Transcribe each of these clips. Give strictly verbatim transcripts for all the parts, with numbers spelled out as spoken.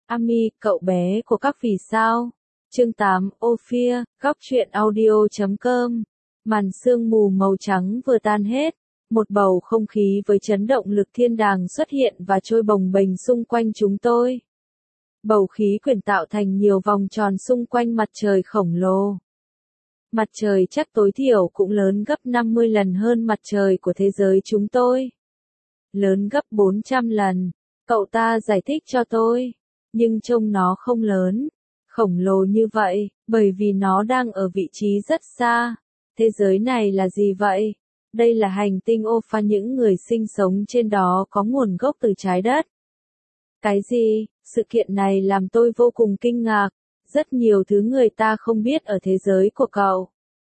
Ami, cậu bé của các vì sao. Chương tám, Ophir, góc truyện audio chấm com. Màn sương mù màu trắng vừa tan hết, một bầu không khí với chấn động lực thiên đàng xuất hiện và trôi bồng bềnh xung quanh chúng tôi. Bầu khí quyển tạo thành nhiều vòng tròn xung quanh mặt trời khổng lồ. Mặt trời chắc tối thiểu cũng lớn gấp năm mươi lần hơn mặt trời của thế giới chúng tôi. Lớn gấp bốn trăm lần, cậu ta giải thích cho tôi. Nhưng trông nó không lớn, khổng lồ như vậy, bởi vì nó đang ở vị trí rất xa. Thế giới này là gì vậy? Đây là hành tinh Opha, những người sinh sống trên đó có nguồn gốc từ trái đất. Cái gì? Sự kiện này làm tôi vô cùng kinh ngạc. Rất nhiều thứ người ta không biết ở thế giới của cậu.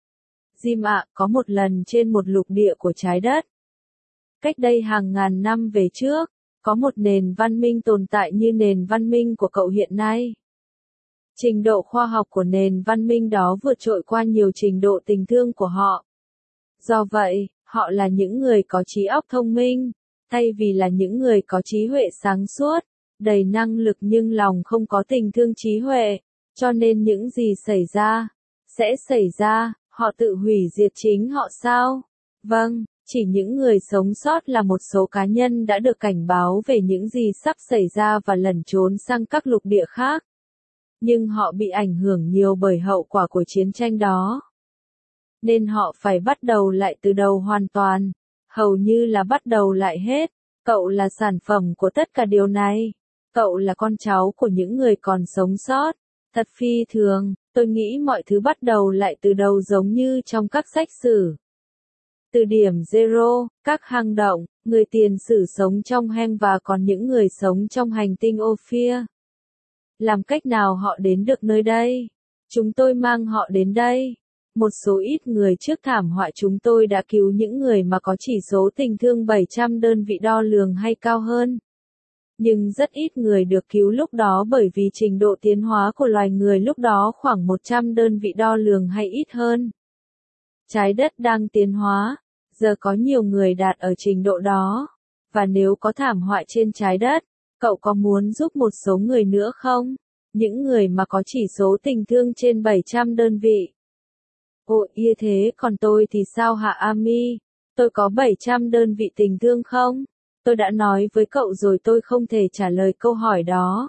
Jim ạ, có một lần trên một lục địa của trái đất. Cách đây hàng ngàn năm về trước, có một nền văn minh tồn tại như nền văn minh của cậu hiện nay. Trình độ khoa học của nền văn minh đó vượt trội qua nhiều trình độ tình thương của họ. Do vậy, họ là những người có trí óc thông minh, thay vì là những người có trí huệ sáng suốt, đầy năng lực nhưng lòng không có tình thương trí huệ. Cho nên những gì xảy ra, sẽ xảy ra, họ tự hủy diệt chính họ sao? Vâng, chỉ những người sống sót là một số cá nhân đã được cảnh báo về những gì sắp xảy ra và lẩn trốn sang các lục địa khác. Nhưng họ bị ảnh hưởng nhiều bởi hậu quả của chiến tranh đó. Nên họ phải bắt đầu lại từ đầu hoàn toàn, hầu như là bắt đầu lại hết. Cậu là sản phẩm của tất cả điều này. Cậu là con cháu của những người còn sống sót. Thật phi thường, tôi nghĩ mọi thứ bắt đầu lại từ đầu giống như trong các sách sử. Từ điểm zero, các hang động, người tiền sử sống trong hang và còn những người sống trong hành tinh Ophir. Làm cách nào họ đến được nơi đây? Chúng tôi mang họ đến đây. Một số ít người trước thảm họa chúng tôi đã cứu những người mà có chỉ số tình thương bảy trăm đơn vị đo lường hay cao hơn. Nhưng rất ít người được cứu lúc đó bởi vì trình độ tiến hóa của loài người lúc đó khoảng một trăm đơn vị đo lường hay ít hơn. Trái đất đang tiến hóa, giờ có nhiều người đạt ở trình độ đó. Và nếu có thảm họa trên trái đất, cậu có muốn giúp một số người nữa không? Những người mà có chỉ số tình thương trên bảy trăm đơn vị. Ồ, như thế còn tôi thì sao hả Ami? Tôi có bảy trăm đơn vị tình thương không? Tôi đã nói với cậu rồi tôi không thể trả lời câu hỏi đó.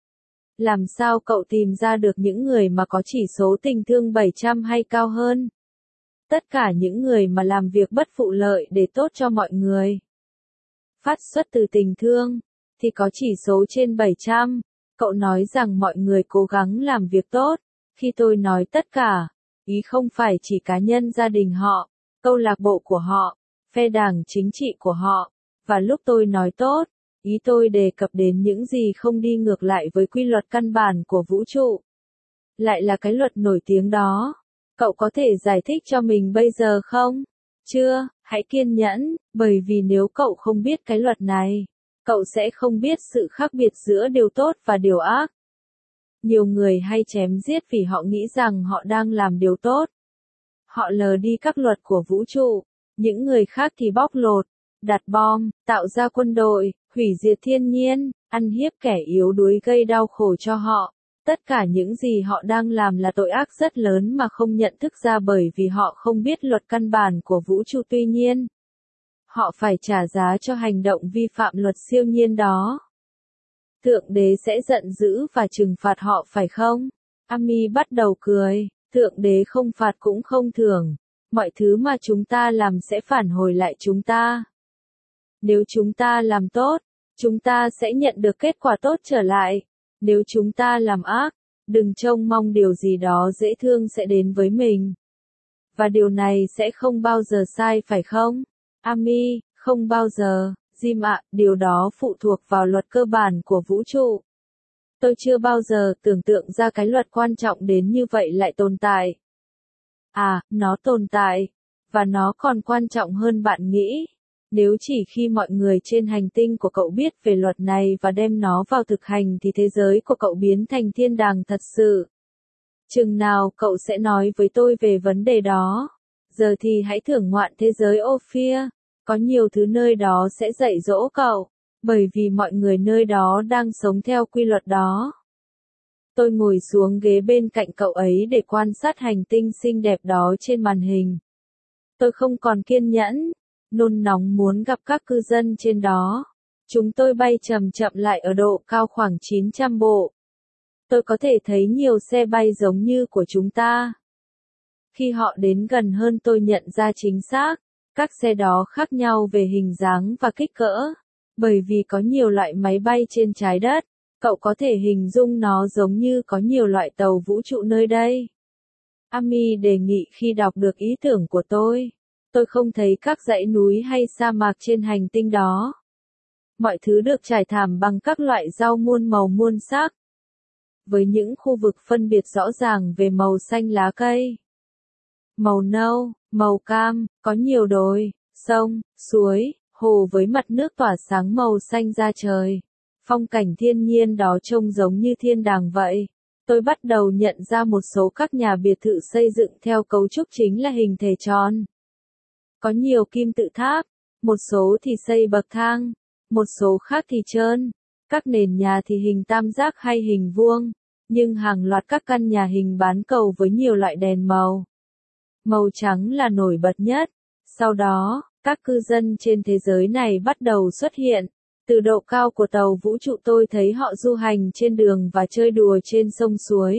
Làm sao cậu tìm ra được những người mà có chỉ số tình thương bảy trăm hay cao hơn? Tất cả những người mà làm việc bất phụ lợi để tốt cho mọi người. Phát xuất từ tình thương, thì có chỉ số trên bảy trăm. Cậu nói rằng mọi người cố gắng làm việc tốt. Khi tôi nói tất cả, ý không phải chỉ cá nhân gia đình họ, câu lạc bộ của họ, phe đảng chính trị của họ. Và lúc tôi nói tốt, ý tôi đề cập đến những gì không đi ngược lại với quy luật căn bản của vũ trụ. Lại là cái luật nổi tiếng đó. Cậu có thể giải thích cho mình bây giờ không? Chưa, hãy kiên nhẫn, bởi vì nếu cậu không biết cái luật này, cậu sẽ không biết sự khác biệt giữa điều tốt và điều ác. Nhiều người hay chém giết vì họ nghĩ rằng họ đang làm điều tốt. Họ lờ đi các luật của vũ trụ, những người khác thì bóc lột, đặt bom, tạo ra quân đội, hủy diệt thiên nhiên, ăn hiếp kẻ yếu đuối gây đau khổ cho họ. Tất cả những gì họ đang làm là tội ác rất lớn mà không nhận thức ra bởi vì họ không biết luật căn bản của vũ trụ. Tuy nhiên, họ phải trả giá cho hành động vi phạm luật siêu nhiên đó. Thượng đế sẽ giận dữ và trừng phạt họ phải không? Ami bắt đầu cười. Thượng đế không phạt cũng không thưởng. Mọi thứ mà chúng ta làm sẽ phản hồi lại chúng ta. Nếu chúng ta làm tốt, chúng ta sẽ nhận được kết quả tốt trở lại. Nếu chúng ta làm ác, đừng trông mong điều gì đó dễ thương sẽ đến với mình. Và điều này sẽ không bao giờ sai phải không? Ami, không bao giờ. Jim ạ, điều đó phụ thuộc vào luật cơ bản của vũ trụ. Tôi chưa bao giờ tưởng tượng ra cái luật quan trọng đến như vậy lại tồn tại. À, nó tồn tại. Và nó còn quan trọng hơn bạn nghĩ. Nếu chỉ khi mọi người trên hành tinh của cậu biết về luật này và đem nó vào thực hành thì thế giới của cậu biến thành thiên đàng thật sự. Chừng nào cậu sẽ nói với tôi về vấn đề đó. Giờ thì hãy thưởng ngoạn thế giới Ophir. Có nhiều thứ nơi đó sẽ dạy dỗ cậu. Bởi vì mọi người nơi đó đang sống theo quy luật đó. Tôi ngồi xuống ghế bên cạnh cậu ấy để quan sát hành tinh xinh đẹp đó trên màn hình. Tôi không còn kiên nhẫn, nôn nóng muốn gặp các cư dân trên đó. Chúng tôi bay chậm chậm lại ở độ cao khoảng chín trăm bộ. Tôi có thể thấy nhiều xe bay giống như của chúng ta. Khi họ đến gần hơn tôi nhận ra chính xác, các xe đó khác nhau về hình dáng và kích cỡ. Bởi vì có nhiều loại máy bay trên trái đất, cậu có thể hình dung nó giống như có nhiều loại tàu vũ trụ nơi đây. Amy đề nghị khi đọc được ý tưởng của tôi. Tôi không thấy các dãy núi hay sa mạc trên hành tinh đó. Mọi thứ được trải thảm bằng các loại rau muôn màu muôn sắc. Với những khu vực phân biệt rõ ràng về màu xanh lá cây, màu nâu, màu cam, có nhiều đồi, sông, suối, hồ với mặt nước tỏa sáng màu xanh da trời. Phong cảnh thiên nhiên đó trông giống như thiên đàng vậy. Tôi bắt đầu nhận ra một số các nhà biệt thự xây dựng theo cấu trúc chính là hình thể tròn. Có nhiều kim tự tháp, một số thì xây bậc thang, một số khác thì trơn. Các nền nhà thì hình tam giác hay hình vuông, nhưng hàng loạt các căn nhà hình bán cầu với nhiều loại đèn màu. Màu trắng là nổi bật nhất. Sau đó, các cư dân trên thế giới này bắt đầu xuất hiện. Từ độ cao của tàu vũ trụ tôi thấy họ du hành trên đường và chơi đùa trên sông suối.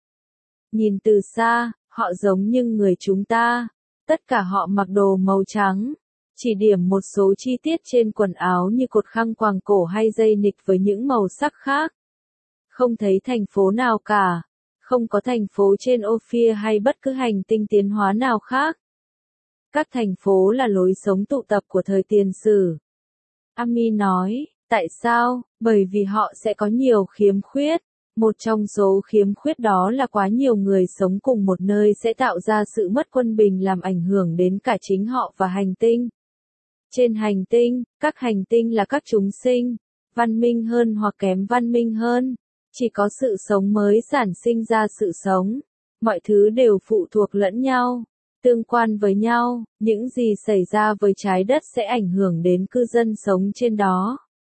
Nhìn từ xa, họ giống như người chúng ta. Tất cả họ mặc đồ màu trắng. Chỉ điểm một số chi tiết trên quần áo như cột khăn quàng cổ hay dây nịt với những màu sắc khác. Không thấy thành phố nào cả. Không có thành phố trên Ophir hay bất cứ hành tinh tiến hóa nào khác. Các thành phố là lối sống tụ tập của thời tiền sử. Amy nói, tại sao? Bởi vì họ sẽ có nhiều khiếm khuyết. Một trong số khiếm khuyết đó là quá nhiều người sống cùng một nơi sẽ tạo ra sự mất quân bình làm ảnh hưởng đến cả chính họ và hành tinh. Trên hành tinh, các hành tinh là các chúng sinh, văn minh hơn hoặc kém văn minh hơn. Chỉ có sự sống mới sản sinh ra sự sống. Mọi thứ đều phụ thuộc lẫn nhau, tương quan với nhau. Những gì xảy ra với trái đất sẽ ảnh hưởng đến cư dân sống trên đó.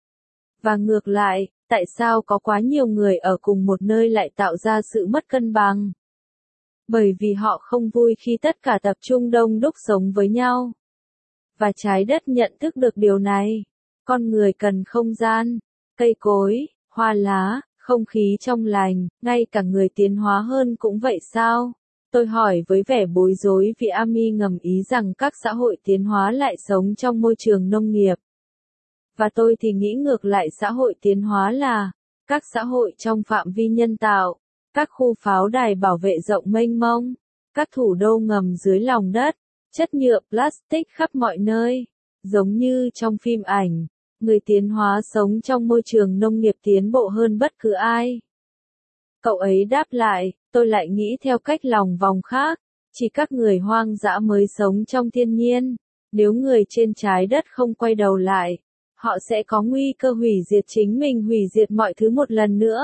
Và ngược lại, tại sao có quá nhiều người ở cùng một nơi lại tạo ra sự mất cân bằng? Bởi vì họ không vui khi tất cả tập trung đông đúc sống với nhau. Và trái đất nhận thức được điều này. Con người cần không gian, cây cối, hoa lá, không khí trong lành, ngay cả người tiến hóa hơn cũng vậy sao? Tôi hỏi với vẻ bối rối vì Amy ngầm ý rằng các xã hội tiến hóa lại sống trong môi trường nông nghiệp. Và tôi thì nghĩ ngược lại, xã hội tiến hóa là các xã hội trong phạm vi nhân tạo, các khu pháo đài bảo vệ rộng mênh mông, các thủ đô ngầm dưới lòng đất, chất nhựa plastic khắp mọi nơi, giống như trong phim ảnh. Người tiến hóa sống trong môi trường nông nghiệp tiến bộ hơn bất cứ ai. Cậu ấy đáp lại, tôi lại nghĩ theo cách lòng vòng khác, chỉ các người hoang dã mới sống trong thiên nhiên. Nếu người trên trái đất không quay đầu lại, họ sẽ có nguy cơ hủy diệt chính mình, hủy diệt mọi thứ một lần nữa.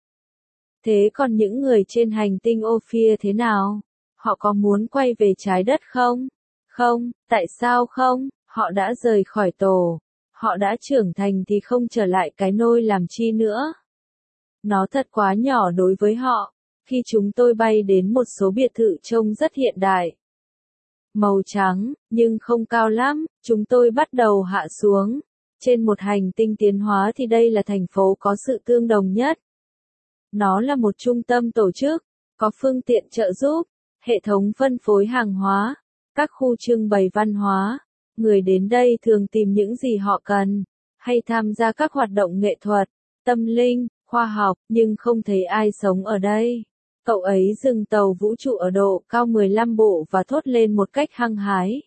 Thế còn những người trên hành tinh Ophir thế nào? Họ có muốn quay về trái đất không? Không, tại sao không? Họ đã rời khỏi tổ. Họ đã trưởng thành thì không trở lại cái nôi làm chi nữa. Nó thật quá nhỏ đối với họ. Khi chúng tôi bay đến một số biệt thự trông rất hiện đại, màu trắng, nhưng không cao lắm, chúng tôi bắt đầu hạ xuống. Trên một hành tinh tiến hóa thì đây là thành phố có sự tương đồng nhất. Nó là một trung tâm tổ chức, có phương tiện trợ giúp, hệ thống phân phối hàng hóa, các khu trưng bày văn hóa. Người đến đây thường tìm những gì họ cần, hay tham gia các hoạt động nghệ thuật, tâm linh, khoa học, nhưng không thấy ai sống ở đây. Cậu ấy dừng tàu vũ trụ ở độ cao mười lăm bộ và thốt lên một cách hăng hái.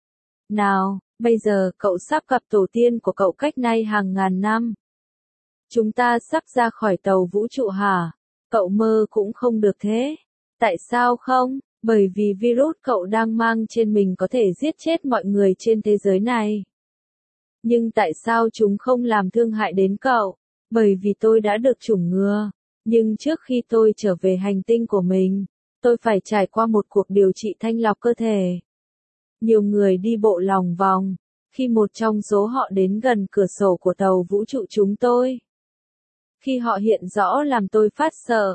Nào, bây giờ cậu sắp gặp tổ tiên của cậu cách nay hàng ngàn năm. Chúng ta sắp ra khỏi tàu vũ trụ hả? Cậu mơ cũng không được thế. Tại sao không? Bởi vì virus cậu đang mang trên mình có thể giết chết mọi người trên thế giới này. Nhưng tại sao chúng không làm thương hại đến cậu? Bởi vì tôi đã được chủng ngừa. Nhưng trước khi tôi trở về hành tinh của mình, tôi phải trải qua một cuộc điều trị thanh lọc cơ thể. Nhiều người đi bộ lòng vòng, khi một trong số họ đến gần cửa sổ của tàu vũ trụ chúng tôi. Khi họ hiện rõ làm tôi phát sợ,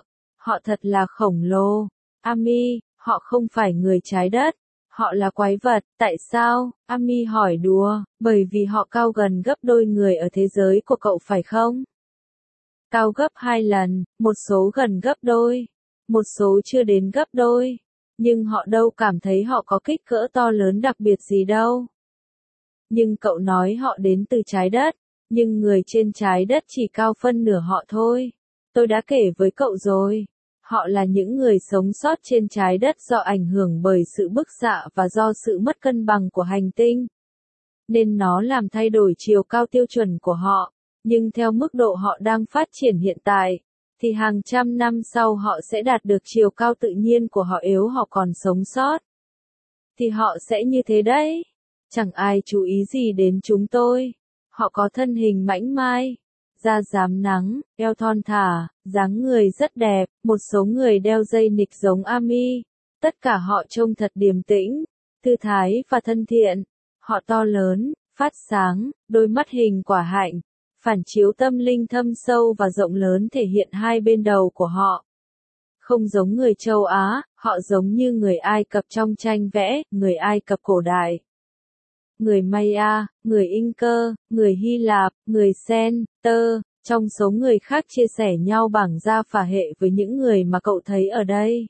Họ thật là khổng lồ. Amy, họ không phải người trái đất. Họ là quái vật, tại sao? Amy hỏi đùa, bởi vì họ cao gần gấp đôi người ở thế giới của cậu phải không? Cao gấp hai lần, một số gần gấp đôi, một số chưa đến gấp đôi. Nhưng họ đâu cảm thấy họ có kích cỡ to lớn đặc biệt gì đâu. Nhưng cậu nói họ đến từ trái đất, nhưng người trên trái đất chỉ cao phân nửa họ thôi. Tôi đã kể với cậu rồi. Họ là những người sống sót trên trái đất do ảnh hưởng bởi sự bức xạ và do sự mất cân bằng của hành tinh. Nên nó làm thay đổi chiều cao tiêu chuẩn của họ, nhưng theo mức độ họ đang phát triển hiện tại, thì hàng trăm năm sau họ sẽ đạt được chiều cao tự nhiên của họ nếu họ còn sống sót. Thì họ sẽ như thế đấy. Chẳng ai chú ý gì đến chúng tôi. Họ có thân hình mảnh mai, da rám nắng, eo thon thả, dáng người rất đẹp, một số người đeo dây nịch giống Amy. Tất cả họ trông thật điềm tĩnh, thư thái và thân thiện. Họ to lớn, phát sáng, đôi mắt hình quả hạnh, phản chiếu tâm linh thâm sâu và rộng lớn thể hiện hai bên đầu của họ. Không giống người châu Á, họ giống như người Ai Cập trong tranh vẽ, người Ai Cập cổ đại. Người Maya, người Inca, người Hy Lạp, người Sen, Tơ, trong số người khác chia sẻ nhau bảng gia phả hệ với những người mà cậu thấy ở đây.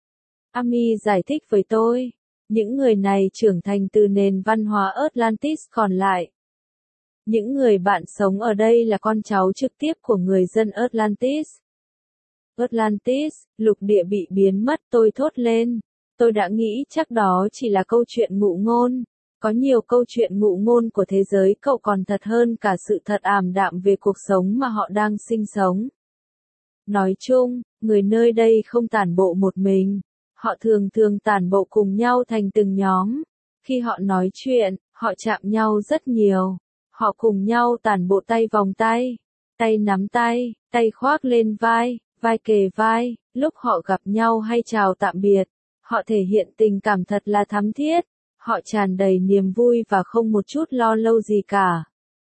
Amy giải thích với tôi, những người này trưởng thành từ nền văn hóa Atlantis còn lại. Những người bạn sống ở đây là con cháu trực tiếp của người dân Atlantis. Atlantis, lục địa bị biến mất, tôi thốt lên. Tôi đã nghĩ chắc đó chỉ là câu chuyện ngụ ngôn. Có nhiều câu chuyện ngụ ngôn của thế giới cậu còn thật hơn cả sự thật ảm đạm về cuộc sống mà họ đang sinh sống. Nói chung, người nơi đây không tản bộ một mình. Họ thường thường tản bộ cùng nhau thành từng nhóm. Khi họ nói chuyện, họ chạm nhau rất nhiều. Họ cùng nhau tản bộ tay vòng tay, tay nắm tay, tay khoác lên vai, vai kề vai, lúc họ gặp nhau hay chào tạm biệt. Họ thể hiện tình cảm thật là thắm thiết. Họ tràn đầy niềm vui và không một chút lo âu gì cả.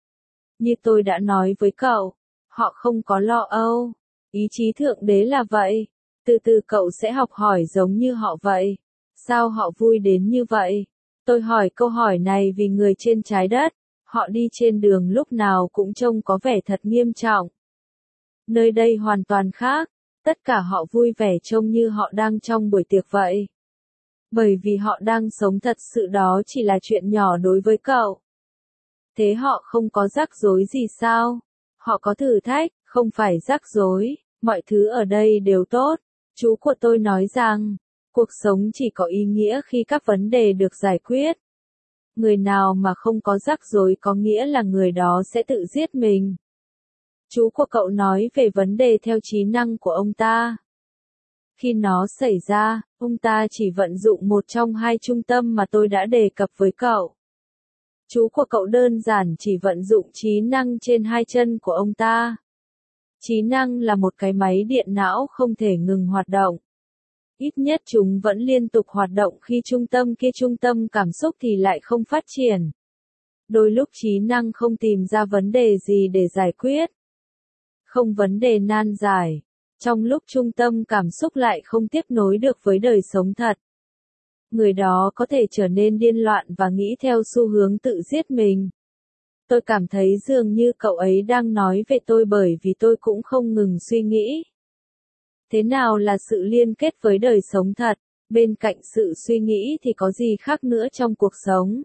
Như tôi đã nói với cậu, họ không có lo âu. Ý chí Thượng Đế là vậy. Từ từ cậu sẽ học hỏi giống như họ vậy. Sao họ vui đến như vậy? Tôi hỏi câu hỏi này vì người trên trái đất, họ đi trên đường lúc nào cũng trông có vẻ thật nghiêm trọng. Nơi đây hoàn toàn khác. Tất cả họ vui vẻ trông như họ đang trong buổi tiệc vậy. Bởi vì họ đang sống thật sự, đó chỉ là chuyện nhỏ đối với cậu. Thế họ không có rắc rối gì sao? Họ có thử thách, không phải rắc rối, mọi thứ ở đây đều tốt. Chú của tôi nói rằng, cuộc sống chỉ có ý nghĩa khi các vấn đề được giải quyết. Người nào mà không có rắc rối có nghĩa là người đó sẽ tự giết mình. Chú của cậu nói về vấn đề theo trí năng của ông ta. Khi nó xảy ra, ông ta chỉ vận dụng một trong hai trung tâm mà tôi đã đề cập với cậu. Chú của cậu đơn giản chỉ vận dụng trí năng trên hai chân của ông ta. Trí năng là một cái máy điện não không thể ngừng hoạt động. Ít nhất chúng vẫn liên tục hoạt động khi trung tâm kia trung tâm cảm xúc thì lại không phát triển. Đôi lúc trí năng không tìm ra vấn đề gì để giải quyết. Không vấn đề nan giải. Trong lúc trung tâm cảm xúc lại không tiếp nối được với đời sống thật. Người đó có thể trở nên điên loạn và nghĩ theo xu hướng tự giết mình. Tôi cảm thấy dường như cậu ấy đang nói về tôi bởi vì tôi cũng không ngừng suy nghĩ. Thế nào là sự liên kết với đời sống thật? Bên cạnh sự suy nghĩ thì có gì khác nữa trong cuộc sống?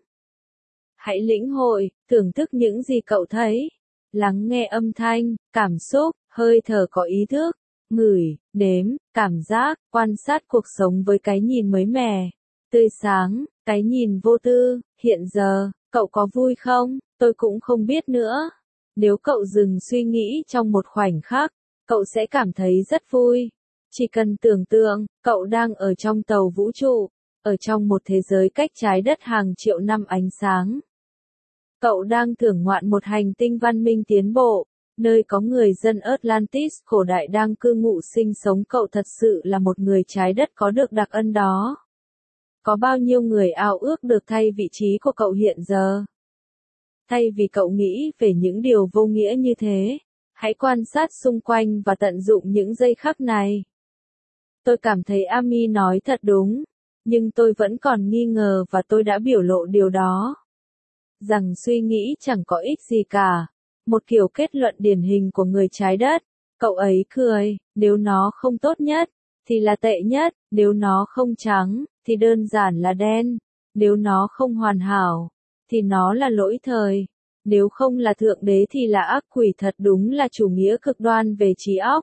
Hãy lĩnh hội, thưởng thức những gì cậu thấy. Lắng nghe âm thanh, cảm xúc, hơi thở có ý thức. Ngửi, nếm, cảm giác, quan sát cuộc sống với cái nhìn mới mẻ, tươi sáng, cái nhìn vô tư. Hiện giờ, cậu có vui không? Tôi cũng không biết nữa. Nếu cậu dừng suy nghĩ trong một khoảnh khắc, cậu sẽ cảm thấy rất vui. Chỉ cần tưởng tượng, cậu đang ở trong tàu vũ trụ, ở trong một thế giới cách trái đất hàng triệu năm ánh sáng. Cậu đang thưởng ngoạn một hành tinh văn minh tiến bộ, nơi có người dân Atlantis cổ đại đang cư ngụ sinh sống. Cậu thật sự là một người trái đất có được đặc ân đó. Có bao nhiêu người ao ước được thay vị trí của cậu hiện giờ? Thay vì cậu nghĩ về những điều vô nghĩa như thế, hãy quan sát xung quanh và tận dụng những giây khắc này. Tôi cảm thấy Ami nói thật đúng, nhưng tôi vẫn còn nghi ngờ và tôi đã biểu lộ điều đó. Rằng suy nghĩ chẳng có ích gì cả. Một kiểu kết luận điển hình của người trái đất. Cậu ấy cười, nếu nó không tốt nhất, thì là tệ nhất, nếu nó không trắng, thì đơn giản là đen, nếu nó không hoàn hảo, thì nó là lỗi thời, nếu không là thượng đế thì là ác quỷ, thật đúng là chủ nghĩa cực đoan về trí óc.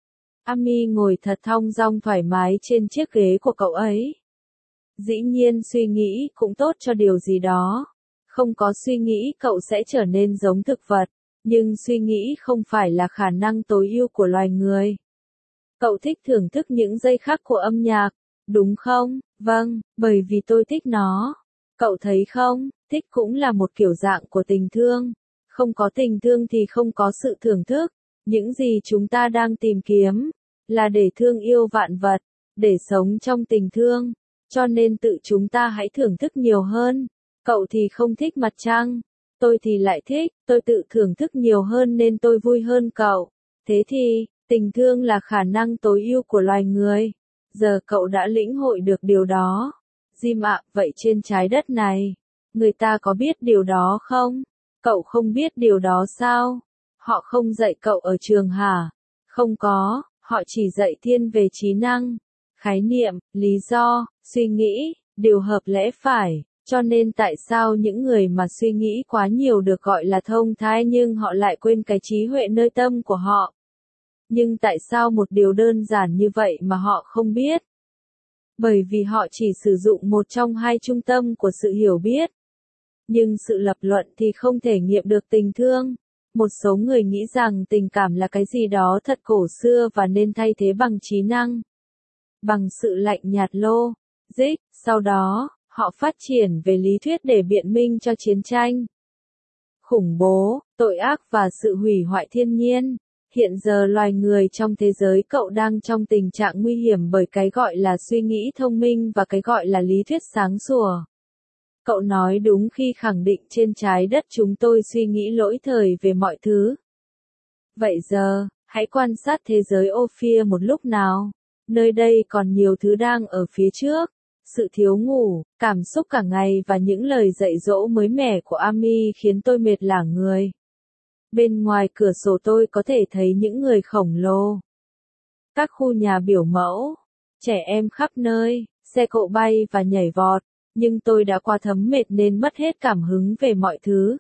Ami ngồi thật thong dong thoải mái trên chiếc ghế của cậu ấy. Dĩ nhiên suy nghĩ cũng tốt cho điều gì đó. Không có suy nghĩ cậu sẽ trở nên giống thực vật, nhưng suy nghĩ không phải là khả năng tối ưu của loài người. Cậu thích thưởng thức những giây khắc của âm nhạc, đúng không? Vâng, bởi vì tôi thích nó. Cậu thấy không, thích cũng là một kiểu dạng của tình thương. Không có tình thương thì không có sự thưởng thức. Những gì chúng ta đang tìm kiếm là để thương yêu vạn vật, để sống trong tình thương. Cho nên tự chúng ta hãy thưởng thức nhiều hơn. Cậu thì không thích mặt trăng, tôi thì lại thích, tôi tự thưởng thức nhiều hơn nên tôi vui hơn cậu. Thế thì, tình thương là khả năng tối ưu của loài người. Giờ cậu đã lĩnh hội được điều đó. Jim ạ, vậy trên trái đất này, người ta có biết điều đó không? Cậu không biết điều đó sao? Họ không dạy cậu ở trường hả? Không có, họ chỉ dạy thiên về trí năng, khái niệm, lý do, suy nghĩ, điều hợp lẽ phải. Cho nên tại sao những người mà suy nghĩ quá nhiều được gọi là thông thái nhưng họ lại quên cái trí huệ nơi tâm của họ? Nhưng tại sao một điều đơn giản như vậy mà họ không biết? Bởi vì họ chỉ sử dụng một trong hai trung tâm của sự hiểu biết. Nhưng sự lập luận thì không thể nghiệm được tình thương. Một số người nghĩ rằng tình cảm là cái gì đó thật cổ xưa và nên thay thế bằng trí năng. Bằng sự lạnh nhạt lô, dích, sau đó, họ phát triển về lý thuyết để biện minh cho chiến tranh, khủng bố, tội ác và sự hủy hoại thiên nhiên. Hiện giờ loài người trong thế giới cậu đang trong tình trạng nguy hiểm bởi cái gọi là suy nghĩ thông minh và cái gọi là lý thuyết sáng sủa. Cậu nói đúng khi khẳng định trên trái đất chúng tôi suy nghĩ lỗi thời về mọi thứ. Vậy giờ, hãy quan sát thế giới Ophir một lúc nào. Nơi đây còn nhiều thứ đang ở phía trước. Sự thiếu ngủ, cảm xúc cả ngày và những lời dạy dỗ mới mẻ của Ami khiến tôi mệt lả người. Bên ngoài cửa sổ tôi có thể thấy những người khổng lồ. Các khu nhà biểu mẫu, trẻ em khắp nơi, xe cộ bay và nhảy vọt, nhưng tôi đã quá thấm mệt nên mất hết cảm hứng về mọi thứ.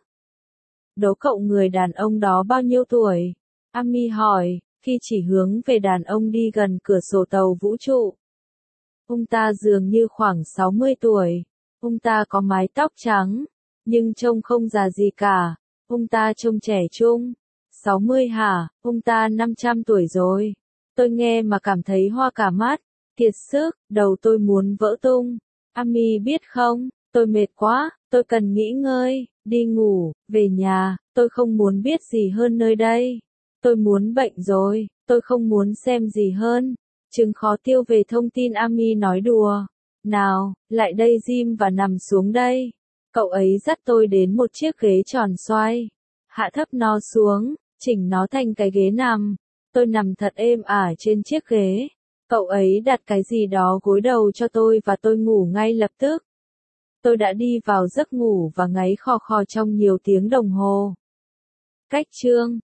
Đố cậu người đàn ông đó bao nhiêu tuổi? Ami hỏi, khi chỉ hướng về đàn ông đi gần cửa sổ tàu vũ trụ. Ông ta dường như khoảng sáu mươi tuổi. Ông ta có mái tóc trắng, nhưng trông không già gì cả. Ông ta trông trẻ trung. sáu mươi hả? Ông ta năm trăm tuổi rồi. Tôi nghe mà cảm thấy hoa cả mắt. Kiệt sức, đầu tôi muốn vỡ tung. Ami biết không, tôi mệt quá, tôi cần nghỉ ngơi, đi ngủ, về nhà, tôi không muốn biết gì hơn nơi đây. Tôi muốn bệnh rồi, tôi không muốn xem gì hơn. Chứng khó tiêu về thông tin. Ami nói đùa. Nào, lại đây Jim và nằm xuống đây. Cậu ấy dắt tôi đến một chiếc ghế tròn xoay. Hạ thấp nó xuống, chỉnh nó thành cái ghế nằm. Tôi nằm thật êm ả trên chiếc ghế. Cậu ấy đặt cái gì đó gối đầu cho tôi và tôi ngủ ngay lập tức. Tôi đã đi vào giấc ngủ và ngáy khò khò trong nhiều tiếng đồng hồ. Cách chương